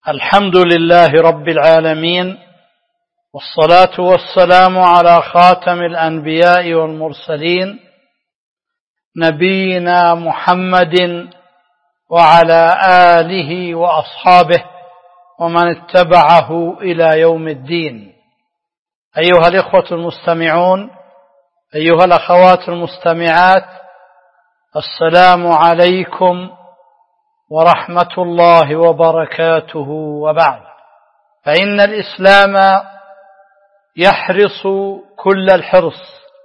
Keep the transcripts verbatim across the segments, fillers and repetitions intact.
الحمد لله رب العالمين، والصلاة والسلام على خاتم الأنبياء والمرسلين نبينا محمد وعلى آله وأصحابه ومن اتبعه إلى يوم الدين. أيها الإخوة المستمعون، أيها الأخوات المستمعات، السلام عليكم ورحمة الله وبركاته. وبعد، فإن الإسلام يحرص كل الحرص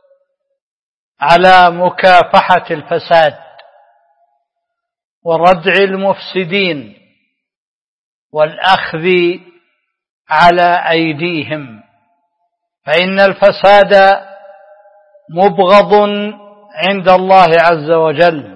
على مكافحة الفساد وردع المفسدين والأخذ على أيديهم، فإن الفساد مبغض عند الله عز وجل،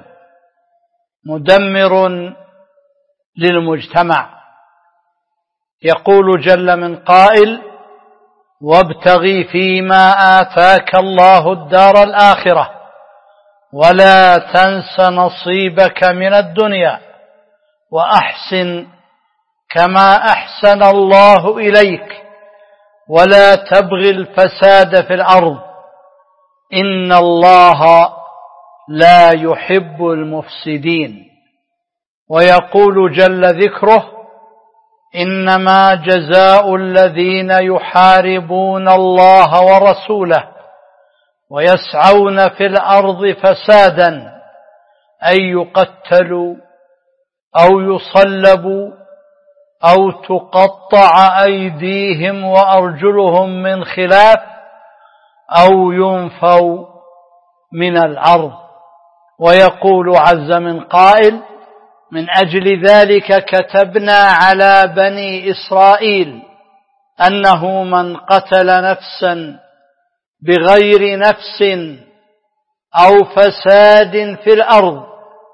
مدمر للمجتمع. يقول جل من قائل: وابتغ فيما آتاك الله الدار الآخرة ولا تنس نصيبك من الدنيا وأحسن كما أحسن الله إليك ولا تبغ الفساد في الأرض إن الله لا يحب المفسدين. ويقول جل ذكره: إنما جزاء الذين يحاربون الله ورسوله ويسعون في الأرض فسادا أن يقتلوا أو يصلبوا أو تقطع أيديهم وأرجلهم من خلاف أو ينفوا من الأرض. ويقول عز من قائل: من أجل ذلك كتبنا على بني إسرائيل أنه من قتل نفسا بغير نفس أو فساد في الأرض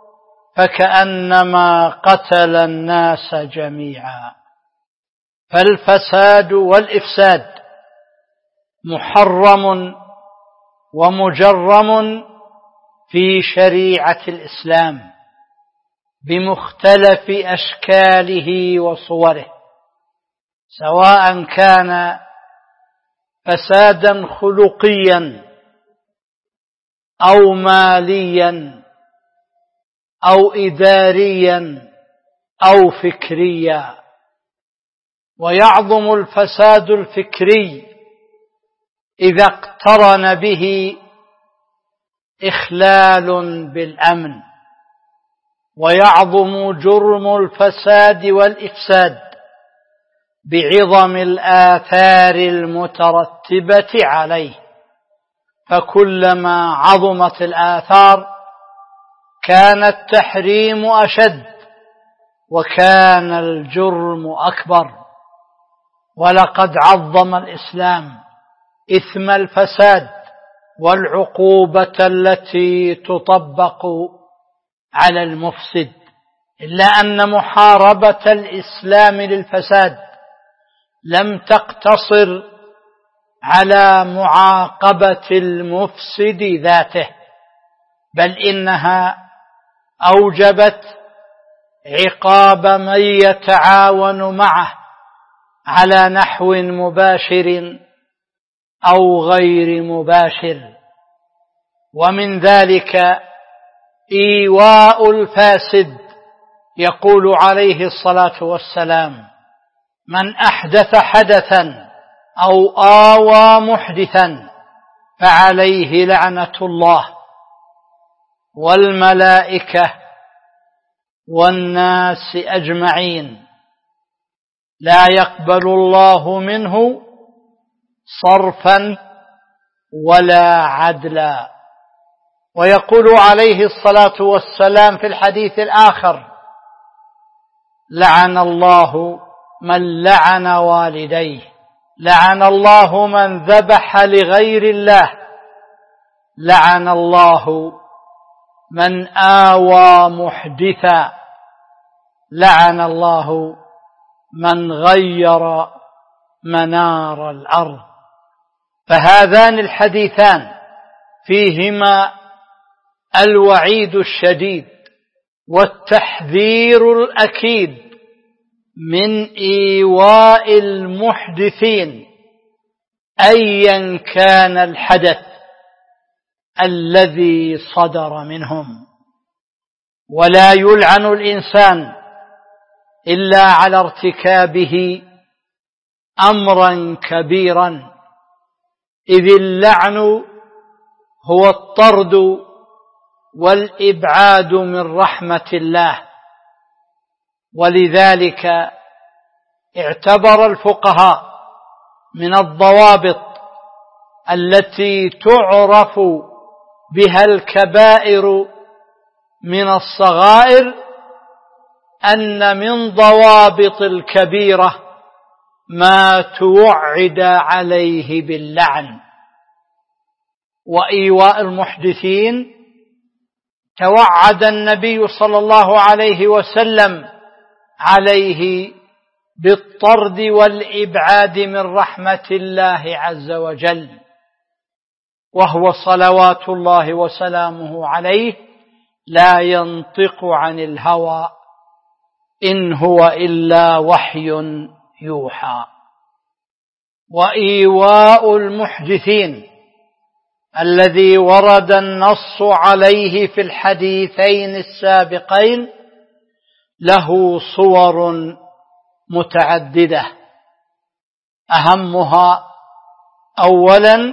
فكأنما قتل الناس جميعا. فالفساد والإفساد محرم ومجرم في شريعة الإسلام بمختلف أشكاله وصوره، سواء كان فسادا خلقيا أو ماليا أو إداريا أو فكريا. ويعظم الفساد الفكري إذا اقترن به إخلال بالأمن، ويعظم جرم الفساد والإفساد بعظم الآثار المترتبة عليه، فكلما عظمت الآثار كان التحريم أشد وكان الجرم أكبر. ولقد عظم الإسلام إثم الفساد والعقوبة التي تطبق على المفسد، إلا أن محاربة الإسلام للفساد لم تقتصر على معاقبة المفسد ذاته، بل إنها أوجبت عقاب من يتعاون معه على نحو مباشر أو غير مباشر. ومن ذلك إيواء الفاسد. يقول عليه الصلاة والسلام: من أحدث حدثا أو آوى محدثا فعليه لعنة الله والملائكة والناس أجمعين لا يقبل الله منه صرفا ولا عدلا. ويقول عليه الصلاة والسلام في الحديث الآخر: لعن الله من لعن والديه، لعن الله من ذبح لغير الله، لعن الله من آوى محدثا، لعن الله من غير منار الأرض. فهذان الحديثان فيهما الوعيد الشديد والتحذير الأكيد من إيواء المحدثين أيا كان الحدث الذي صدر منهم. ولا يلعن الإنسان إلا على ارتكابه أمرا كبيرا، إذ اللعن هو الطرد والإبعاد من رحمة الله. ولذلك اعتبر الفقهاء من الضوابط التي تعرف بها الكبائر من الصغائر أن من ضوابط الكبيرة ما توعد عليه باللعن. وإيواء المحدثين توعد النبي صلى الله عليه وسلم عليه بالطرد والإبعاد من رحمة الله عز وجل، وهو صلوات الله وسلامه عليه لا ينطق عن الهوى إن هو إلا وحي يوحى. وإيواء المحدثين الذي ورد النص عليه في الحديثين السابقين له صور متعددة، أهمها أولا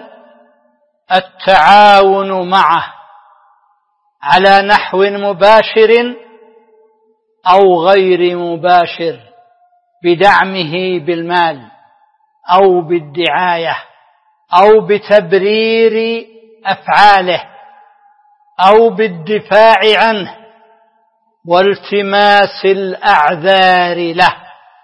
التعاون معه على نحو مباشر أو غير مباشر بدعمه بالمال أو بالدعاية أو بتبرير أفعاله أو بالدفاع عنه والتماس الأعذار له.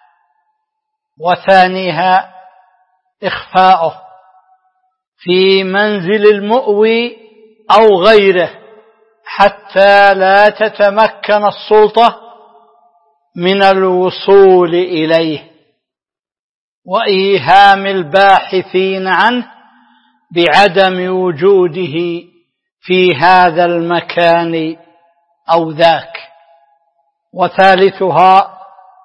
وثانيها إخفاؤه في منزل المؤوي أو غيره حتى لا تتمكن السلطة من الوصول إليه، وإيهام الباحثين عنه بعدم وجوده في هذا المكان أو ذاك. وثالثها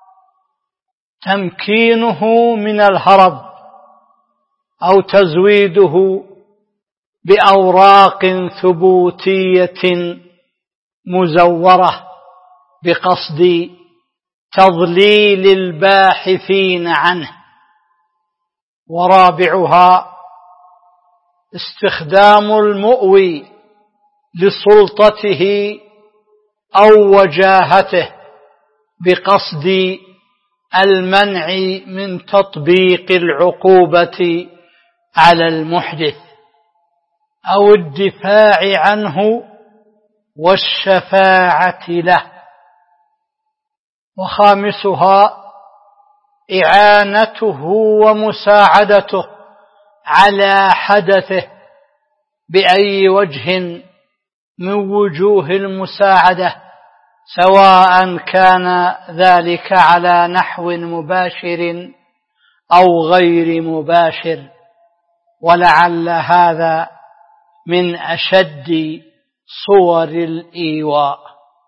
تمكينه من الهرب أو تزويده بأوراق ثبوتية مزورة بقصد تضليل الباحثين عنه. ورابعها استخدام المؤوي لسلطته أو وجاهته بقصد المنع من تطبيق العقوبة على المحدث أو الدفاع عنه والشفاعة له. وخامسها إعانته ومساعدته على حدثه بأي وجه من وجوه المساعدة، سواء كان ذلك على نحو مباشر أو غير مباشر. ولعل هذا من أشد صور الإيواء.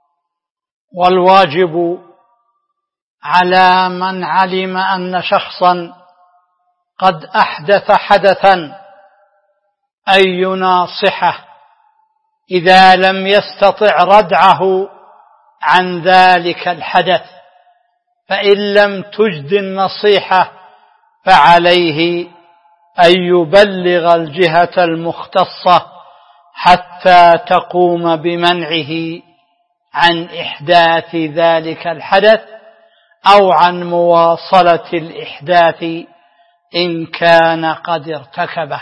والواجب على من علم أن شخصا قد أحدث حدثا أن يناصحه إذا لم يستطع ردعه عن ذلك الحدث، فإن لم تجد النصيحة فعليه أن يبلغ الجهة المختصة حتى تقوم بمنعه عن إحداث ذلك الحدث أو عن مواصلة الإحداث إن كان قد ارتكبه.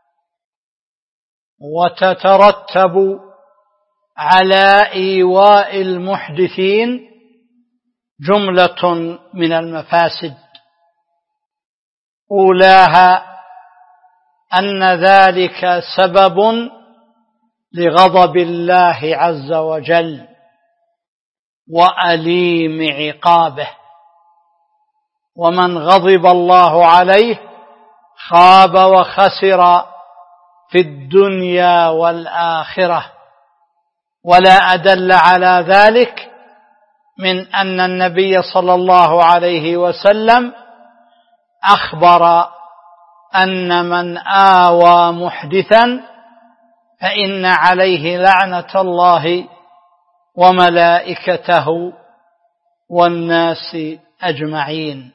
وتترتب على إيواء المحدثين جملة من المفاسد، أولاها أن ذلك سبب لغضب الله عز وجل وأليم عقابه، ومن غضب الله عليه خاب وخسر في الدنيا والآخرة. ولا أدل على ذلك من أن النبي صلى الله عليه وسلم أخبر أن من آوى محدثا فإن عليه لعنة الله وملائكته والناس أجمعين.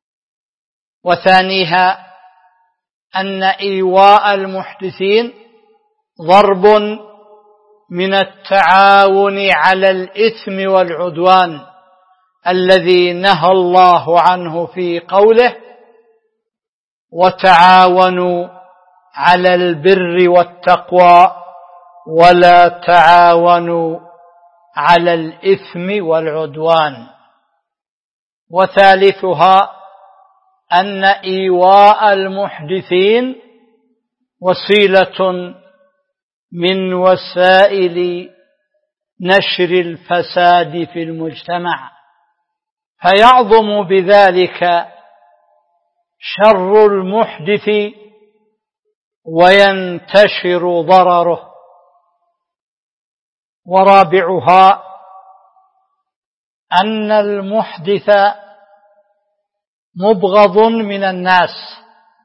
وثانيها أن إيواء المحدثين ضرب من التعاون على الإثم والعدوان الذي نهى الله عنه في قوله: وتعاونوا على البر والتقوى ولا تعاونوا على الإثم والعدوان. وثالثها أن إيواء المحدثين وسيلة من وسائل نشر الفساد في المجتمع، فيعظم بذلك شر المحدث وينتشر ضرره. ورابعها أن المحدث مبغض من الناس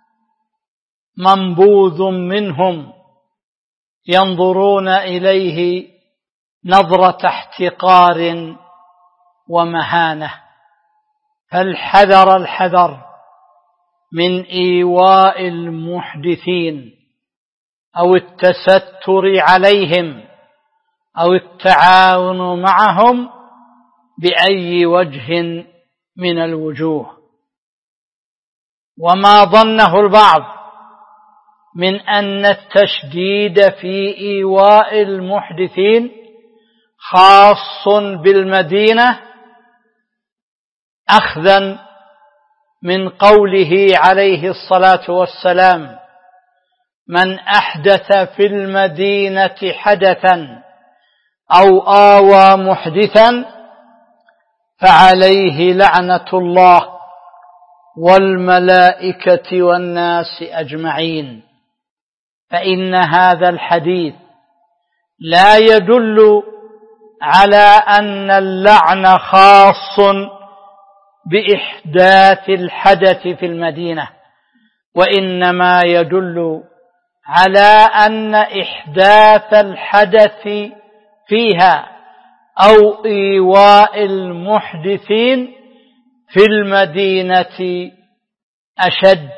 منبوذ منهم، ينظرون إليه نظرة احتقار ومهانة. فالحذر الحذر من إيواء المحدثين أو التستر عليهم أو التعاون معهم بأي وجه من الوجوه. وما ظنه البعض من أن التشديد في إيواء المحدثين خاص بالمدينة أخذا من قوله عليه الصلاة والسلام: من أحدث في المدينة حدثا أو آوى محدثا فعليه لعنة الله والملائكة والناس أجمعين. فإن هذا الحديث لا يدل على أن اللعن خاص بإحداث الحدث في المدينة، وإنما يدل على أن إحداث الحدث فيها أو إيواء المحدثين في المدينة أشد.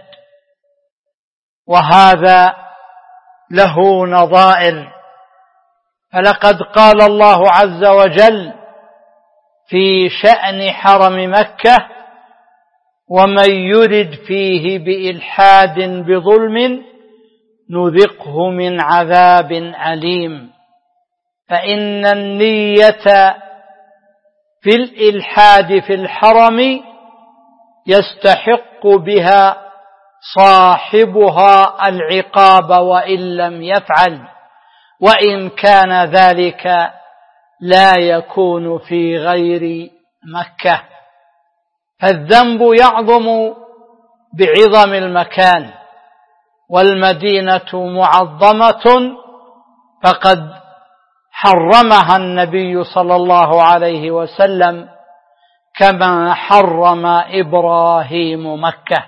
وهذا له نظائر، فلقد قال الله عز وجل في شأن حرم مكة: ومن يرد فيه بإلحاد بظلم نذقه من عذاب أليم. فإن النية في الإلحاد في الحرم يستحق بها صاحبها العقاب وإن لم يفعل، وإن كان ذلك لا يكون في غير مكة. فالذنب يعظم بعظم المكان، والمدينة معظمة فقد حرمها النبي صلى الله عليه وسلم كما حرم إبراهيم مكة.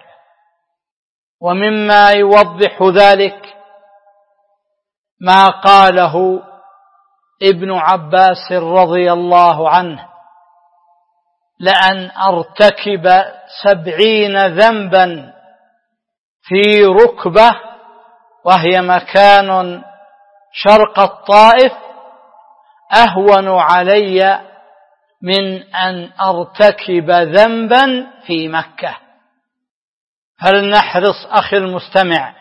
ومما يوضح ذلك ما قاله ابن عباس رضي الله عنه: لأن أرتكب سبعين ذنبا في ركبة، وهي مكان شرق الطائف، أهون علي من أن أرتكب ذنبا في مكة. فلنحرص أخي المستمع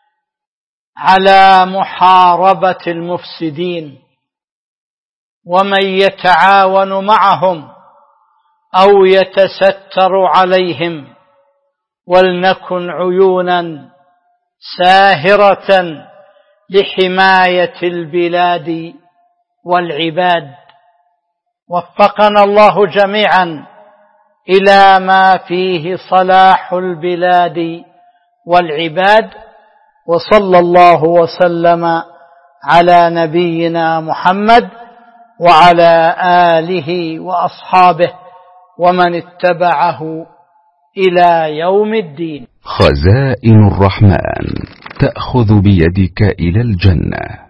على محاربة المفسدين، ومن يتعاون معهم أو يتستر عليهم، ولنكن عيونا ساهرة لحماية البلاد والعباد. وفقنا الله جميعا إلى ما فيه صلاح البلاد والعباد. وصلى الله وسلم على نبينا محمد وعلى آله وأصحابه ومن اتبعه إلى يوم الدين. خزائن الرحمن تأخذ بيدك إلى الجنة.